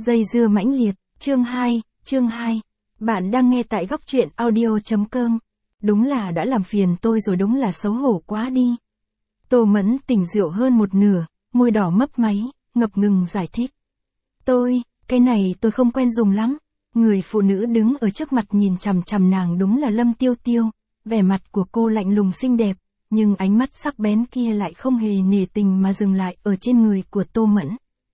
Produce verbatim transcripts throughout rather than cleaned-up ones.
Dây dưa mãnh liệt, chương hai, chương hai. Bạn đang nghe tại góc truyện audio.com. Đúng là đã làm phiền tôi rồi, đúng là xấu hổ quá đi. Tô Mẫn tỉnh rượu hơn một nửa, môi đỏ mấp máy, ngập ngừng giải thích. Tôi, cái này tôi không quen dùng lắm. Người phụ nữ đứng ở trước mặt nhìn chằm chằm nàng đúng là Lâm Tiêu Tiêu, vẻ mặt của cô lạnh lùng xinh đẹp, nhưng ánh mắt sắc bén kia lại không hề nể tình mà dừng lại ở trên người của Tô Mẫn.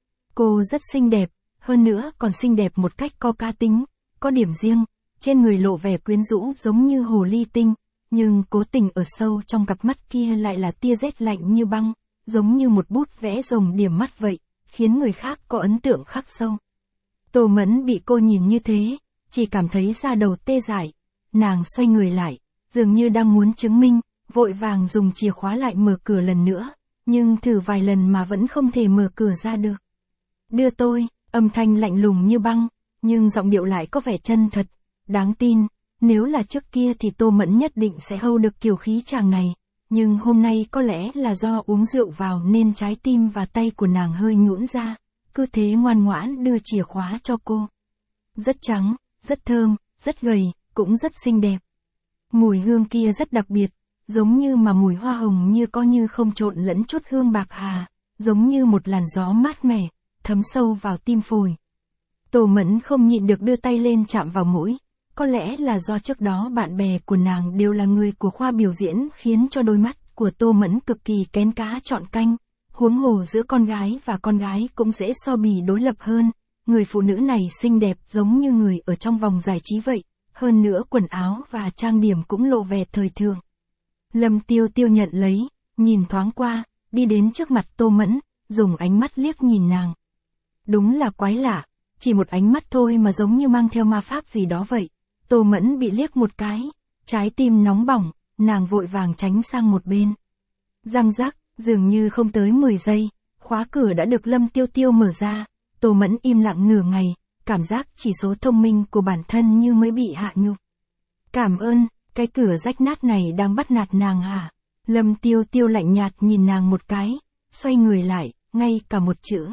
Cô rất xinh đẹp, hơn nữa còn xinh đẹp một cách có cá tính, có điểm riêng, trên người lộ vẻ quyến rũ giống như hồ ly tinh, nhưng cố tình ở sâu trong cặp mắt kia lại là tia rét lạnh như băng, giống như một bút vẽ rồng điểm mắt vậy, khiến người khác có ấn tượng khắc sâu. Tô Mẫn bị cô nhìn như thế, chỉ cảm thấy da đầu tê dại, nàng xoay người lại, dường như đang muốn chứng minh, vội vàng dùng chìa khóa lại mở cửa lần nữa, nhưng thử vài lần mà vẫn không thể mở cửa ra được. Đưa tôi, âm thanh lạnh lùng như băng, nhưng giọng điệu lại có vẻ chân thật, đáng tin. Nếu là trước kia thì Tô Mẫn nhất định sẽ hâu được kiểu khí chàng này, nhưng hôm nay có lẽ là do uống rượu vào nên trái tim và tay của nàng hơi nhũn ra, cứ thế ngoan ngoãn đưa chìa khóa cho cô. Rất trắng, rất thơm, rất gầy, cũng rất xinh đẹp. Mùi hương kia rất đặc biệt, giống như mà mùi hoa hồng như có như không trộn lẫn chút hương bạc hà, giống như một làn gió mát mẻ, thấm sâu vào tim phổi. Tô Mẫn không nhịn được đưa tay lên chạm vào mũi, có lẽ là do trước đó bạn bè của nàng đều là người của khoa biểu diễn khiến cho đôi mắt của Tô Mẫn cực kỳ kén cá chọn canh, huống hồ giữa con gái và con gái cũng dễ so bì đối lập hơn, người phụ nữ này xinh đẹp giống như người ở trong vòng giải trí vậy, hơn nữa quần áo và trang điểm cũng lộ vẻ thời thượng. Lâm Tiêu Tiêu nhận lấy, nhìn thoáng qua, đi đến trước mặt Tô Mẫn, dùng ánh mắt liếc nhìn nàng. Đúng là quái lạ, chỉ một ánh mắt thôi mà giống như mang theo ma pháp gì đó vậy. Tô Mẫn bị liếc một cái, trái tim nóng bỏng, nàng vội vàng tránh sang một bên. Răng rắc, dường như không tới mười giây, khóa cửa đã được Lâm Tiêu Tiêu mở ra. Tô Mẫn im lặng nửa ngày, cảm giác chỉ số thông minh của bản thân như mới bị hạ nhục. Cảm ơn, cái cửa rách nát này đang bắt nạt nàng hả? Lâm Tiêu Tiêu lạnh nhạt nhìn nàng một cái, xoay người lại, ngay cả một chữ.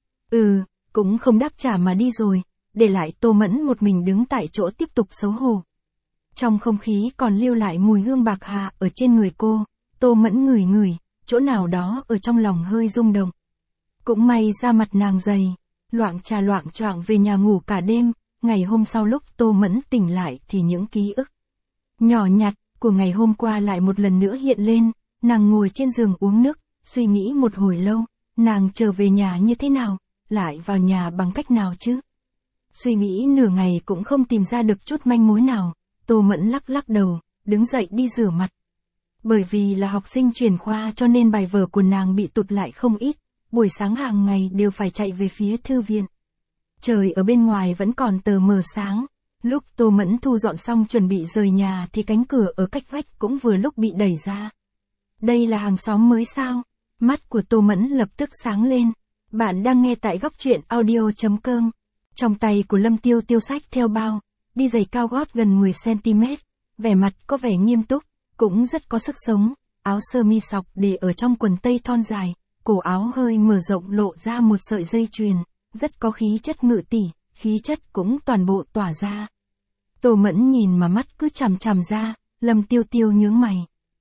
Ừ, cũng không đáp trả mà đi rồi, để lại Tô Mẫn một mình đứng tại chỗ tiếp tục xấu hổ. Trong không khí còn lưu lại mùi hương bạc hà ở trên người cô, Tô Mẫn ngửi ngửi, chỗ nào đó ở trong lòng hơi rung động. Cũng may da mặt nàng dày, loạng trà loạng choạng về nhà ngủ cả đêm, ngày hôm sau lúc Tô Mẫn tỉnh lại thì những ký ức nhỏ nhặt của ngày hôm qua lại một lần nữa hiện lên, nàng ngồi trên giường uống nước, suy nghĩ một hồi lâu, nàng trở về nhà như thế nào, lại vào nhà bằng cách nào chứ? Suy nghĩ nửa ngày cũng không tìm ra được chút manh mối nào, Tô Mẫn lắc lắc đầu, đứng dậy đi rửa mặt. Bởi vì là học sinh chuyển khoa cho nên bài vở của nàng bị tụt lại không ít, buổi sáng hàng ngày đều phải chạy về phía thư viện. Trời ở bên ngoài vẫn còn tờ mờ sáng, lúc Tô Mẫn thu dọn xong chuẩn bị rời nhà thì cánh cửa ở cách vách cũng vừa lúc bị đẩy ra. Đây là hàng xóm mới sao? Mắt của Tô Mẫn lập tức sáng lên. Bạn đang nghe tại góc truyện audio.com. Trong tay của Lâm Tiêu Tiêu xách theo bao, đi giày cao gót gần mười xăng-ti-mét, vẻ mặt có vẻ nghiêm túc, cũng rất có sức sống, áo sơ mi sọc để ở trong quần tây thon dài, cổ áo hơi mở rộng lộ ra một sợi dây chuyền, rất có khí chất ngự tỷ, khí chất cũng toàn bộ tỏa ra. Tô Mẫn nhìn mà mắt cứ chằm chằm ra, Lâm Tiêu Tiêu nhướng mày.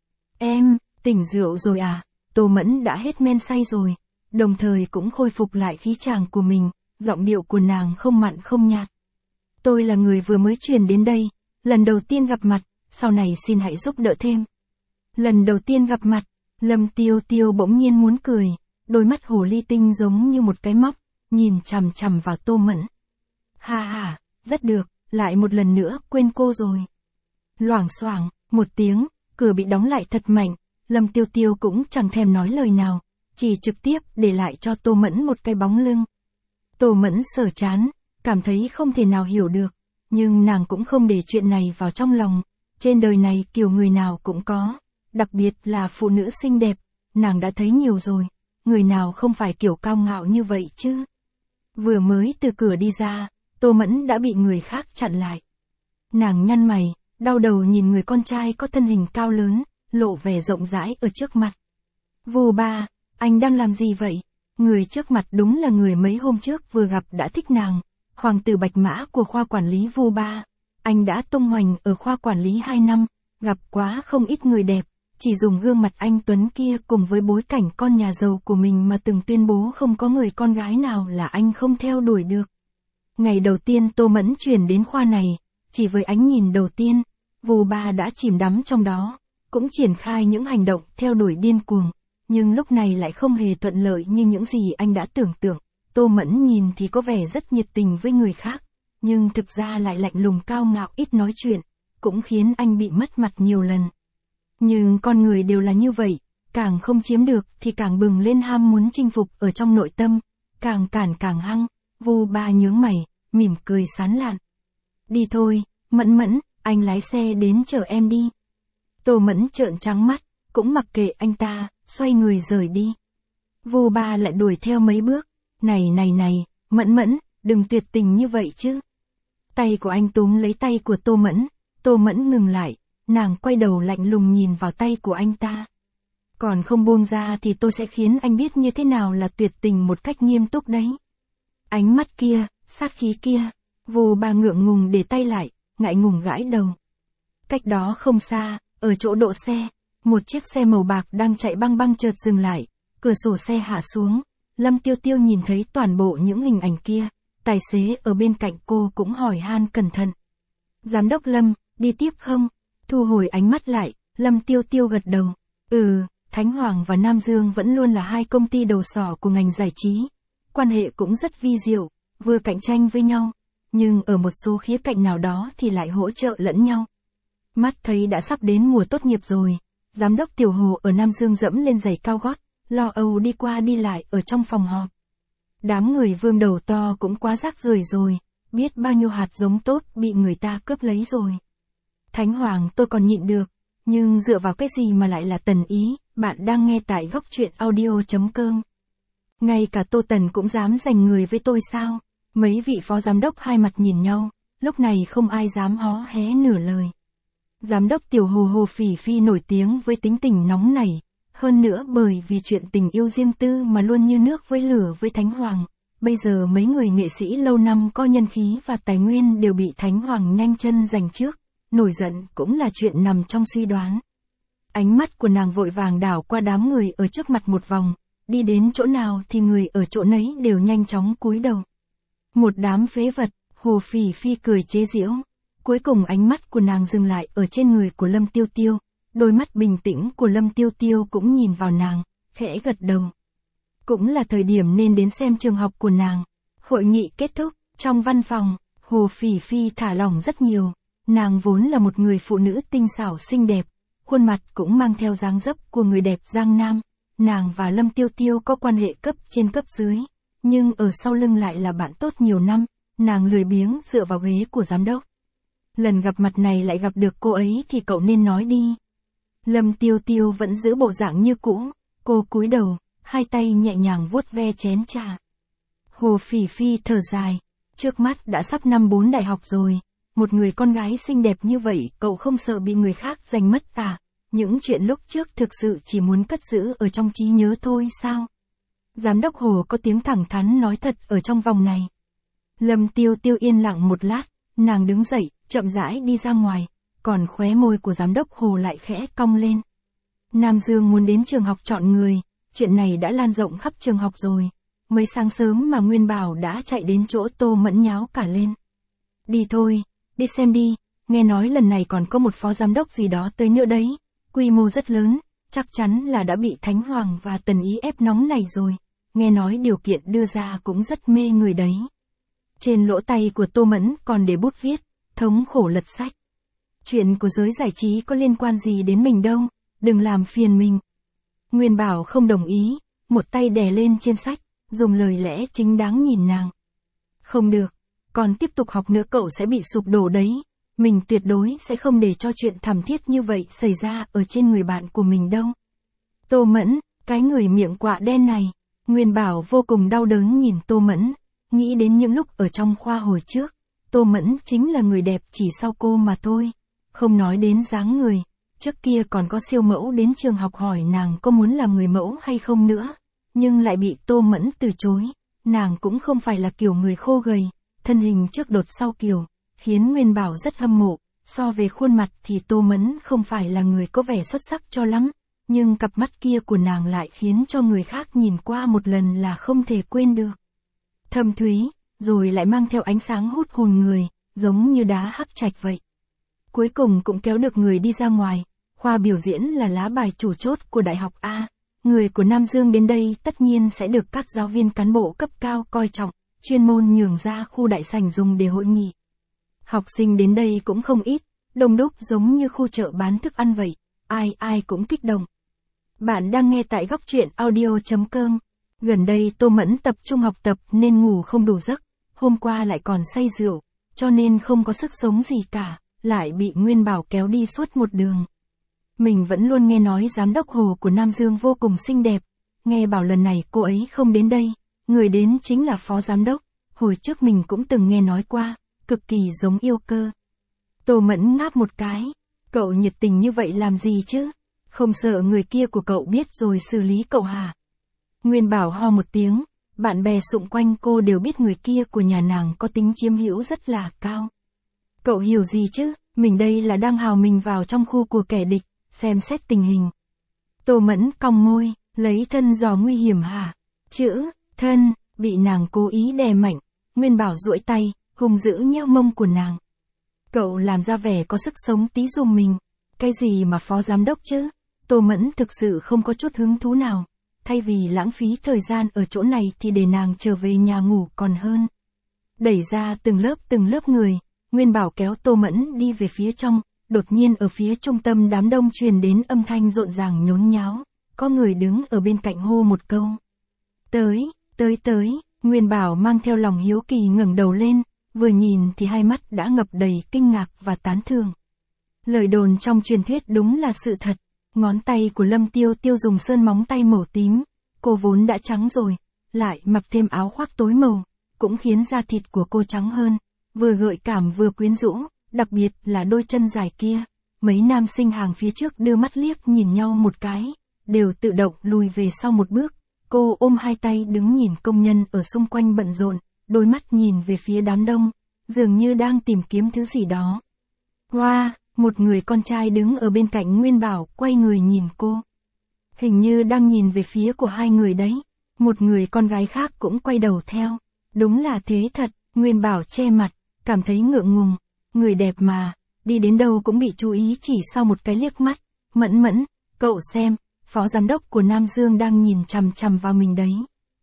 Em, tỉnh rượu rồi à? Tô Mẫn đã hết men say rồi, đồng thời cũng khôi phục lại khí chàng của mình, giọng điệu của nàng không mặn không nhạt. Tôi là người vừa mới chuyển đến đây, lần đầu tiên gặp mặt, sau này xin hãy giúp đỡ thêm. Lần đầu tiên gặp mặt, Lâm Tiêu Tiêu bỗng nhiên muốn cười, đôi mắt hồ ly tinh giống như một cái móc, nhìn chằm chằm vào Tô Mẫn. Ha ha, rất được, lại một lần nữa quên cô rồi. Loảng xoảng, một tiếng, cửa bị đóng lại thật mạnh, Lâm Tiêu Tiêu cũng chẳng thèm nói lời nào, chỉ trực tiếp để lại cho Tô Mẫn một cái bóng lưng. Tô Mẫn sờ chán, cảm thấy không thể nào hiểu được, nhưng nàng cũng không để chuyện này vào trong lòng, trên đời này kiểu người nào cũng có, đặc biệt là phụ nữ xinh đẹp, nàng đã thấy nhiều rồi, người nào không phải kiểu cao ngạo như vậy chứ. Vừa mới từ cửa đi ra, Tô Mẫn đã bị người khác chặn lại. Nàng nhăn mày, đau đầu nhìn người con trai có thân hình cao lớn, lộ vẻ rộng rãi ở trước mặt. Vù ba, anh đang làm gì vậy? Người trước mặt đúng là người mấy hôm trước vừa gặp đã thích nàng, hoàng tử bạch mã của khoa quản lý Vu Ba. Anh đã tung hoành ở khoa quản lý hai năm, gặp quá không ít người đẹp, chỉ dùng gương mặt anh tuấn kia cùng với bối cảnh con nhà giàu của mình mà từng tuyên bố không có người con gái nào là anh không theo đuổi được. Ngày đầu tiên Tô Mẫn chuyển đến khoa này, chỉ với ánh nhìn đầu tiên, Vu Ba đã chìm đắm trong đó, cũng triển khai những hành động theo đuổi điên cuồng, nhưng lúc này lại không hề thuận lợi như những gì anh đã tưởng tượng. Tô Mẫn nhìn thì có vẻ rất nhiệt tình với người khác, nhưng thực ra lại lạnh lùng cao ngạo ít nói chuyện, cũng khiến anh bị mất mặt nhiều lần. Nhưng con người đều là như vậy, càng không chiếm được thì càng bừng lên ham muốn chinh phục ở trong nội tâm, càng cản càng hăng. Vu Ba nhướng mày, mỉm cười sán lạn. Đi thôi, Mẫn Mẫn, anh lái xe đến chở em đi. Tô Mẫn trợn trắng mắt, cũng mặc kệ anh ta, xoay người rời đi. Vu Ba lại đuổi theo mấy bước. Này này này, Mẫn Mẫn, đừng tuyệt tình như vậy chứ. Tay của anh túm lấy tay của Tô Mẫn, Tô Mẫn ngừng lại, nàng quay đầu lạnh lùng nhìn vào tay của anh ta. Còn không buông ra thì tôi sẽ khiến anh biết như thế nào là tuyệt tình một cách nghiêm túc đấy. Ánh mắt kia, sát khí kia, Vu Ba ngượng ngùng để tay lại, ngại ngùng gãi đầu. Cách đó không xa, ở chỗ đỗ xe, một chiếc xe màu bạc đang chạy băng băng chợt dừng lại, cửa sổ xe hạ xuống, Lâm Tiêu Tiêu nhìn thấy toàn bộ những hình ảnh kia, tài xế ở bên cạnh cô cũng hỏi han cẩn thận. Giám đốc Lâm, đi tiếp không? Thu hồi ánh mắt lại, Lâm Tiêu Tiêu gật đầu. Ừ, Thánh Hoàng và Nam Dương vẫn luôn là hai công ty đầu sỏ của ngành giải trí. Quan hệ cũng rất vi diệu, vừa cạnh tranh với nhau, nhưng ở một số khía cạnh nào đó thì lại hỗ trợ lẫn nhau. Mắt thấy đã sắp đến mùa tốt nghiệp rồi, giám đốc Tiểu Hồ ở Nam Dương dẫm lên giày cao gót, lo âu đi qua đi lại ở trong phòng họp. Đám người vương đầu to cũng quá rác rưởi rồi, biết bao nhiêu hạt giống tốt bị người ta cướp lấy rồi. Thánh Hoàng tôi còn nhịn được, nhưng dựa vào cái gì mà lại là Tần Ý, bạn đang nghe tại góc truyện audio chấm com. Ngay cả Tô Tần cũng dám giành người với tôi sao? Mấy vị phó giám đốc hai mặt nhìn nhau, lúc này không ai dám hó hé nửa lời. Giám đốc Tiểu Hồ Hồ Phỉ Phi nổi tiếng với tính tình nóng nảy, hơn nữa bởi vì chuyện tình yêu riêng tư mà luôn như nước với lửa với Thánh Hoàng. Bây giờ mấy người nghệ sĩ lâu năm có nhân khí và tài nguyên đều bị Thánh Hoàng nhanh chân giành trước, nổi giận cũng là chuyện nằm trong suy đoán. Ánh mắt của nàng vội vàng đảo qua đám người ở trước mặt một vòng, đi đến chỗ nào thì người ở chỗ nấy đều nhanh chóng cúi đầu. Một đám phế vật, Hồ Phỉ Phi cười chế giễu. Cuối cùng ánh mắt của nàng dừng lại ở trên người của Lâm Tiêu Tiêu, đôi mắt bình tĩnh của Lâm Tiêu Tiêu cũng nhìn vào nàng, khẽ gật đầu. Cũng là thời điểm nên đến xem trường học của nàng. Hội nghị kết thúc, trong văn phòng, Hồ Phỉ Phi thả lỏng rất nhiều, nàng vốn là một người phụ nữ tinh xảo xinh đẹp, khuôn mặt cũng mang theo dáng dấp của người đẹp Giang Nam, nàng và Lâm Tiêu Tiêu có quan hệ cấp trên cấp dưới, nhưng ở sau lưng lại là bạn tốt nhiều năm, nàng lười biếng dựa vào ghế của giám đốc. Lần gặp mặt này lại gặp được cô ấy thì cậu nên nói đi. Lâm Tiêu Tiêu vẫn giữ bộ dạng như cũ, cô cúi đầu, hai tay nhẹ nhàng vuốt ve chén trà. Hồ Phỉ Phi thở dài, trước mắt đã sắp năm bốn đại học rồi, một người con gái xinh đẹp như vậy cậu không sợ bị người khác giành mất à? Những chuyện lúc trước thực sự chỉ muốn cất giữ ở trong trí nhớ thôi sao? Giám đốc Hồ có tiếng thẳng thắn nói thật ở trong vòng này. Lâm Tiêu Tiêu yên lặng một lát, nàng đứng dậy, chậm rãi đi ra ngoài, còn khóe môi của giám đốc Hồ lại khẽ cong lên. Nam Dương muốn đến trường học chọn người, chuyện này đã lan rộng khắp trường học rồi. Mới sáng sớm mà Nguyên Bảo đã chạy đến chỗ Tô Mẫn nháo cả lên. Đi thôi, đi xem đi, nghe nói lần này còn có một phó giám đốc gì đó tới nữa đấy, quy mô rất lớn, chắc chắn là đã bị Thánh Hoàng và Tần Ý ép nóng này rồi, nghe nói điều kiện đưa ra cũng rất mê người đấy. Trên lỗ tay của Tô Mẫn còn để bút viết, thống khổ lật sách. Chuyện của giới giải trí có liên quan gì đến mình đâu, đừng làm phiền mình. Nguyên Bảo không đồng ý, một tay đè lên trên sách, dùng lời lẽ chính đáng nhìn nàng. Không được, còn tiếp tục học nữa cậu sẽ bị sụp đổ đấy, mình tuyệt đối sẽ không để cho chuyện thảm thiết như vậy xảy ra ở trên người bạn của mình đâu. Tô Mẫn, cái người miệng quạ đen này, Nguyên Bảo vô cùng đau đớn nhìn Tô Mẫn, nghĩ đến những lúc ở trong khoa hồi trước, Tô Mẫn chính là người đẹp chỉ sau cô mà thôi, không nói đến dáng người, trước kia còn có siêu mẫu đến trường học hỏi nàng có muốn làm người mẫu hay không nữa, nhưng lại bị Tô Mẫn từ chối. Nàng cũng không phải là kiểu người khô gầy, thân hình trước đột sau kiều, khiến Nguyên Bảo rất hâm mộ. So về khuôn mặt thì Tô Mẫn không phải là người có vẻ xuất sắc cho lắm, nhưng cặp mắt kia của nàng lại khiến cho người khác nhìn qua một lần là không thể quên được. Thâm thúy, rồi lại mang theo ánh sáng hút hồn người, giống như đá hắc trạch vậy. Cuối cùng cũng kéo được người đi ra ngoài, khoa biểu diễn là lá bài chủ chốt của Đại học A. Người của Nam Dương đến đây tất nhiên sẽ được các giáo viên cán bộ cấp cao coi trọng, chuyên môn nhường ra khu đại sảnh dùng để hội nghị. Học sinh đến đây cũng không ít, đông đúc giống như khu chợ bán thức ăn vậy, ai ai cũng kích động. Bạn đang nghe tại góc truyện audio chấm com. Gần đây Tô Mẫn tập trung học tập nên ngủ không đủ giấc, hôm qua lại còn say rượu, cho nên không có sức sống gì cả, lại bị Nguyên Bảo kéo đi suốt một đường. Mình vẫn luôn nghe nói giám đốc Hồ của Nam Dương vô cùng xinh đẹp, nghe bảo lần này cô ấy không đến đây, người đến chính là phó giám đốc, hồi trước mình cũng từng nghe nói qua, cực kỳ giống yêu cơ. Tô Mẫn ngáp một cái, cậu nhiệt tình như vậy làm gì chứ, không sợ người kia của cậu biết rồi xử lý cậu hả? Nguyên Bảo ho một tiếng, bạn bè xung quanh cô đều biết người kia của nhà nàng có tính chiếm hữu rất là cao. Cậu hiểu gì chứ, mình đây là đang hào mình vào trong khu của kẻ địch, xem xét tình hình. Tô Mẫn cong môi, lấy thân dò nguy hiểm hả? Chữ, thân, bị nàng cố ý đè mạnh, Nguyên Bảo duỗi tay, hung dữ nheo mông của nàng. Cậu làm ra vẻ có sức sống tí giùm mình, cái gì mà phó giám đốc chứ? Tô Mẫn thực sự không có chút hứng thú nào, thay vì lãng phí thời gian ở chỗ này thì để nàng trở về nhà ngủ còn hơn. Đẩy ra từng lớp từng lớp người, Nguyên Bảo kéo Tô Mẫn đi về phía trong, đột nhiên ở phía trung tâm đám đông truyền đến âm thanh rộn ràng nhốn nháo, có người đứng ở bên cạnh hô một câu. Tới, tới tới, Nguyên Bảo mang theo lòng hiếu kỳ ngẩng đầu lên, vừa nhìn thì hai mắt đã ngập đầy kinh ngạc và tán thưởng. Lời đồn trong truyền thuyết đúng là sự thật, ngón tay của Lâm Tiêu Tiêu dùng sơn móng tay màu tím, cô vốn đã trắng rồi, lại mặc thêm áo khoác tối màu, cũng khiến da thịt của cô trắng hơn, vừa gợi cảm vừa quyến rũ, đặc biệt là đôi chân dài kia. Mấy nam sinh hàng phía trước đưa mắt liếc nhìn nhau một cái, đều tự động lùi về sau một bước. Cô ôm hai tay đứng nhìn công nhân ở xung quanh bận rộn, đôi mắt nhìn về phía đám đông, dường như đang tìm kiếm thứ gì đó. Wow, một người con trai đứng ở bên cạnh Nguyên Bảo quay người nhìn cô. Hình như đang nhìn về phía của hai người đấy. Một người con gái khác cũng quay đầu theo. Đúng là thế thật, Nguyên Bảo che mặt, cảm thấy ngượng ngùng. Người đẹp mà, đi đến đâu cũng bị chú ý chỉ sau một cái liếc mắt. Mẫn Mẫn, cậu xem, phó giám đốc của Nam Dương đang nhìn chằm chằm vào mình đấy.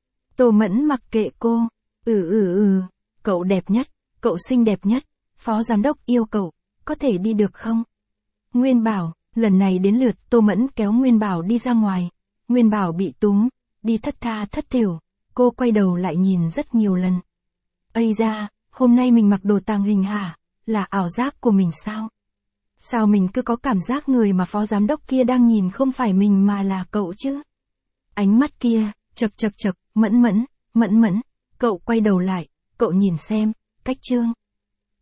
Tô Mẫn mặc kệ cô. Ừ ừ ừ, cậu đẹp nhất, cậu xinh đẹp nhất, phó giám đốc yêu cậu, có thể đi được không? Nguyên Bảo, lần này đến lượt Tô Mẫn kéo Nguyên Bảo đi ra ngoài. Nguyên Bảo bị túm, đi thất tha thất thểu, cô quay đầu lại nhìn rất nhiều lần. Ây da, hôm nay mình mặc đồ tàng hình hả? Là ảo giác của mình sao? Sao mình cứ có cảm giác người mà phó giám đốc kia đang nhìn không phải mình mà là cậu chứ? Ánh mắt kia, chật chật chật, Mẫn Mẫn, Mẫn Mẫn, cậu quay đầu lại, cậu nhìn xem, cách trương.